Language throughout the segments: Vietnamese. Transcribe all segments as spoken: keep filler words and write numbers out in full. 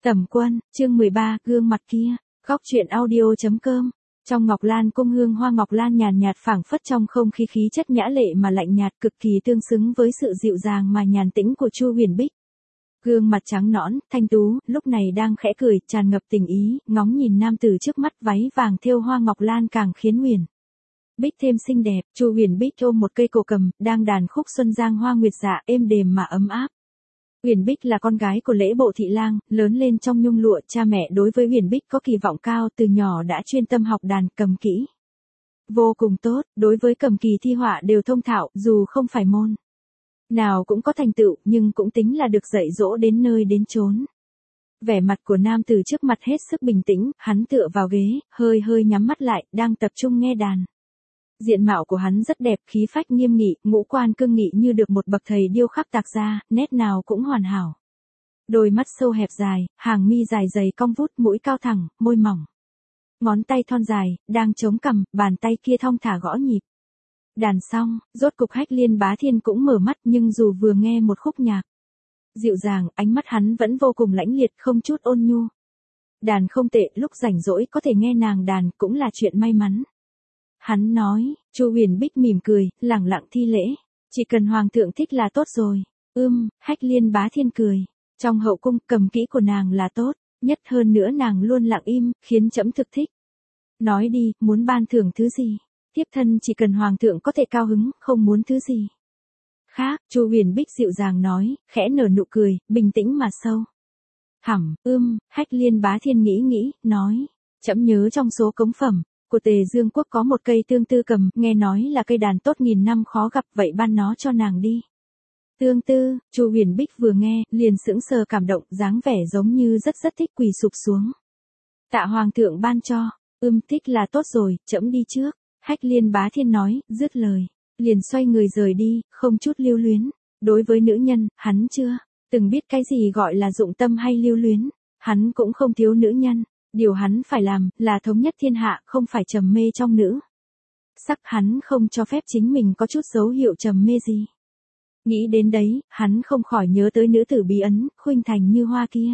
Tẩm Quân, chương mười ba, gương mặt kia, góc truyện audio.com. Trong Ngọc Lan cung hương hoa ngọc lan nhàn nhạt phảng phất trong không khí khí chất nhã lệ mà lạnh nhạt cực kỳ tương xứng với sự dịu dàng mà nhàn tĩnh của Chu Huyền Bích. Gương mặt trắng nõn, thanh tú, lúc này đang khẽ cười, tràn ngập tình ý, ngóng nhìn nam tử trước mắt váy vàng thêu hoa ngọc lan càng khiến Huyền Bích thêm xinh đẹp. Chu Huyền Bích ôm một cây cổ cầm, đang đàn khúc xuân giang hoa nguyệt dạ êm đềm mà ấm áp. Huyền Bích là con gái của Lễ Bộ thị lang, lớn lên trong nhung lụa, cha mẹ đối với Huyền Bích có kỳ vọng cao, từ nhỏ đã chuyên tâm học đàn cầm kỹ. Vô cùng tốt, đối với cầm kỳ thi họa đều thông thạo, dù không phải môn nào cũng có thành tựu, nhưng cũng tính là được dạy dỗ đến nơi đến chốn. Vẻ mặt của nam tử trước mặt hết sức bình tĩnh, hắn tựa vào ghế, hơi hơi nhắm mắt lại, đang tập trung nghe đàn. Diện mạo của hắn rất đẹp, khí phách nghiêm nghị, ngũ quan cương nghị như được một bậc thầy điêu khắc tạc ra, nét nào cũng hoàn hảo. Đôi mắt sâu hẹp dài, hàng mi dài dày cong vút, mũi cao thẳng, môi mỏng. Ngón tay thon dài, đang chống cằm, bàn tay kia thong thả gõ nhịp. Đàn xong, rốt cục Hách Liên Bá Thiên cũng mở mắt, nhưng dù vừa nghe một khúc nhạc dịu dàng, ánh mắt hắn vẫn vô cùng lãnh liệt, không chút ôn nhu. Đàn không tệ, lúc rảnh rỗi có thể nghe nàng đàn cũng là chuyện may mắn. Hắn nói. Chu Huyền Bích mỉm cười, lẳng lặng thi lễ. Chỉ cần hoàng thượng thích là tốt rồi. Ưm, Hách Liên Bá Thiên cười. Trong hậu cung, cầm kỹ của nàng là tốt, nhất hơn nữa nàng luôn lặng im, khiến trẫm thực thích. Nói đi, muốn ban thưởng thứ gì? Thiếp thân chỉ cần hoàng thượng có thể cao hứng, không muốn thứ gì khác. Chu Huyền Bích dịu dàng nói, khẽ nở nụ cười, bình tĩnh mà sâu. Hẳm, ưm, Hách Liên Bá Thiên nghĩ nghĩ, nói. Trẫm nhớ trong số cống phẩm của Tề Dương Quốc có một cây tương tư cầm, nghe nói là cây đàn tốt nghìn năm khó gặp, vậy ban nó cho nàng đi. Tương tư. Chu Huyền Bích vừa nghe, liền sững sờ cảm động, dáng vẻ giống như rất rất thích, quỳ sụp xuống. Tạ hoàng thượng ban cho. Ưm, thích là tốt rồi, trẫm đi trước. Hách Liên Bá Thiên nói, dứt lời, liền xoay người rời đi, không chút lưu luyến. Đối với nữ nhân, hắn chưa từng biết cái gì gọi là dụng tâm hay lưu luyến. Hắn cũng không thiếu nữ nhân. Điều hắn phải làm, là thống nhất thiên hạ, không phải trầm mê trong nữ sắc. Hắn không cho phép chính mình có chút dấu hiệu trầm mê gì. Nghĩ đến đấy, hắn không khỏi nhớ tới nữ tử bí ẩn, khuynh thành như hoa kia.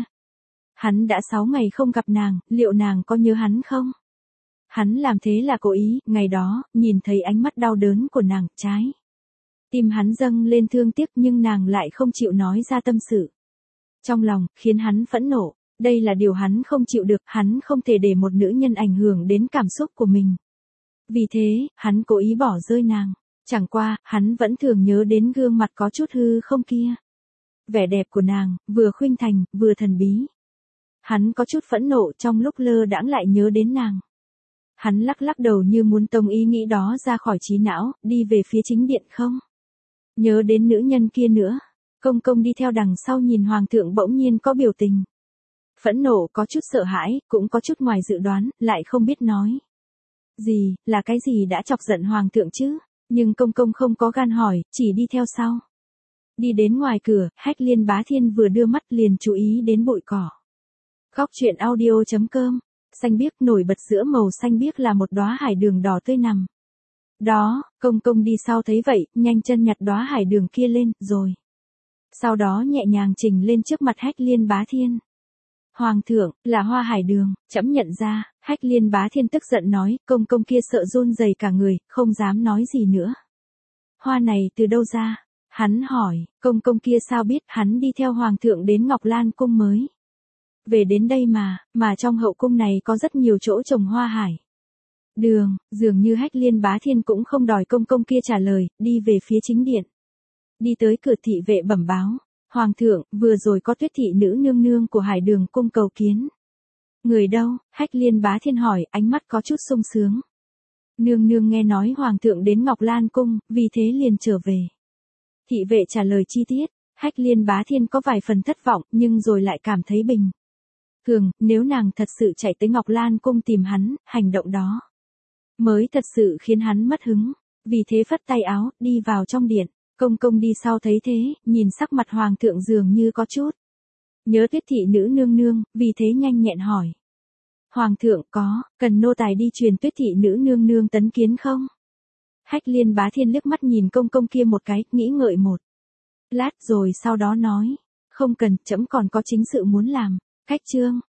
Hắn đã sáu ngày không gặp nàng, liệu nàng có nhớ hắn không? Hắn làm thế là cố ý, ngày đó, nhìn thấy ánh mắt đau đớn của nàng, trái tim hắn dâng lên thương tiếc, nhưng nàng lại không chịu nói ra tâm sự trong lòng, khiến hắn phẫn nộ. Đây là điều hắn không chịu được, hắn không thể để một nữ nhân ảnh hưởng đến cảm xúc của mình. Vì thế, hắn cố ý bỏ rơi nàng. Chẳng qua, hắn vẫn thường nhớ đến gương mặt có chút hư không kia. Vẻ đẹp của nàng, vừa khuynh thành, vừa thần bí. Hắn có chút phẫn nộ, trong lúc lơ đãng lại nhớ đến nàng. Hắn lắc lắc đầu như muốn tông ý nghĩ đó ra khỏi trí não, đi về phía chính điện không. Nhớ đến nữ nhân kia nữa. Công công đi theo đằng sau nhìn hoàng thượng bỗng nhiên có biểu tình phẫn nộ, có chút sợ hãi, cũng có chút ngoài dự đoán, lại không biết nói gì, là cái gì đã chọc giận hoàng thượng chứ. Nhưng công công không có gan hỏi, chỉ đi theo sau. Đi đến ngoài cửa, Hách Liên Bá Thiên vừa đưa mắt liền chú ý đến bụi cỏ. Góc truyện audio.com. Xanh biếc, nổi bật giữa màu xanh biếc là một đóa hải đường đỏ tươi nằm đó. Công công đi sau thấy vậy, nhanh chân nhặt đóa hải đường kia lên, rồi sau đó nhẹ nhàng trình lên trước mặt Hách Liên Bá Thiên. Hoàng thượng, là hoa hải đường, trẫm nhận ra. Hách Liên Bá Thiên tức giận nói, công công kia sợ run rẩy cả người, không dám nói gì nữa. Hoa này từ đâu ra? Hắn hỏi. Công công kia sao biết? Hắn đi theo hoàng thượng đến Ngọc Lan cung mới về đến đây mà, mà trong hậu cung này có rất nhiều chỗ trồng hoa hải đường. Dường như Hách Liên Bá Thiên cũng không đòi công công kia trả lời, đi về phía chính điện. Đi tới cửa, thị vệ bẩm báo. Hoàng thượng, vừa rồi có Tuyết thị nữ nương nương của Hải Đường cung cầu kiến. Người đâu? Hách Liên Bá Thiên hỏi, ánh mắt có chút sung sướng. Nương nương nghe nói hoàng thượng đến Ngọc Lan cung, vì thế liền trở về. Thị vệ trả lời chi tiết. Hách Liên Bá Thiên có vài phần thất vọng, nhưng rồi lại cảm thấy bình thường, nếu nàng thật sự chạy tới Ngọc Lan cung tìm hắn, hành động đó mới thật sự khiến hắn mất hứng. Vì thế phất tay áo, đi vào trong điện. Công công đi sau thấy thế, nhìn sắc mặt hoàng thượng dường như có chút nhớ Tuyết thị nữ nương nương, vì thế nhanh nhẹn hỏi. Hoàng thượng, có cần nô tài đi truyền Tuyết thị nữ nương nương tấn kiến không? Hách Liên Bá Thiên liếc mắt nhìn công công kia một cái, nghĩ ngợi một lát rồi sau đó nói. Không cần, trẫm còn có chính sự muốn làm. Khách chương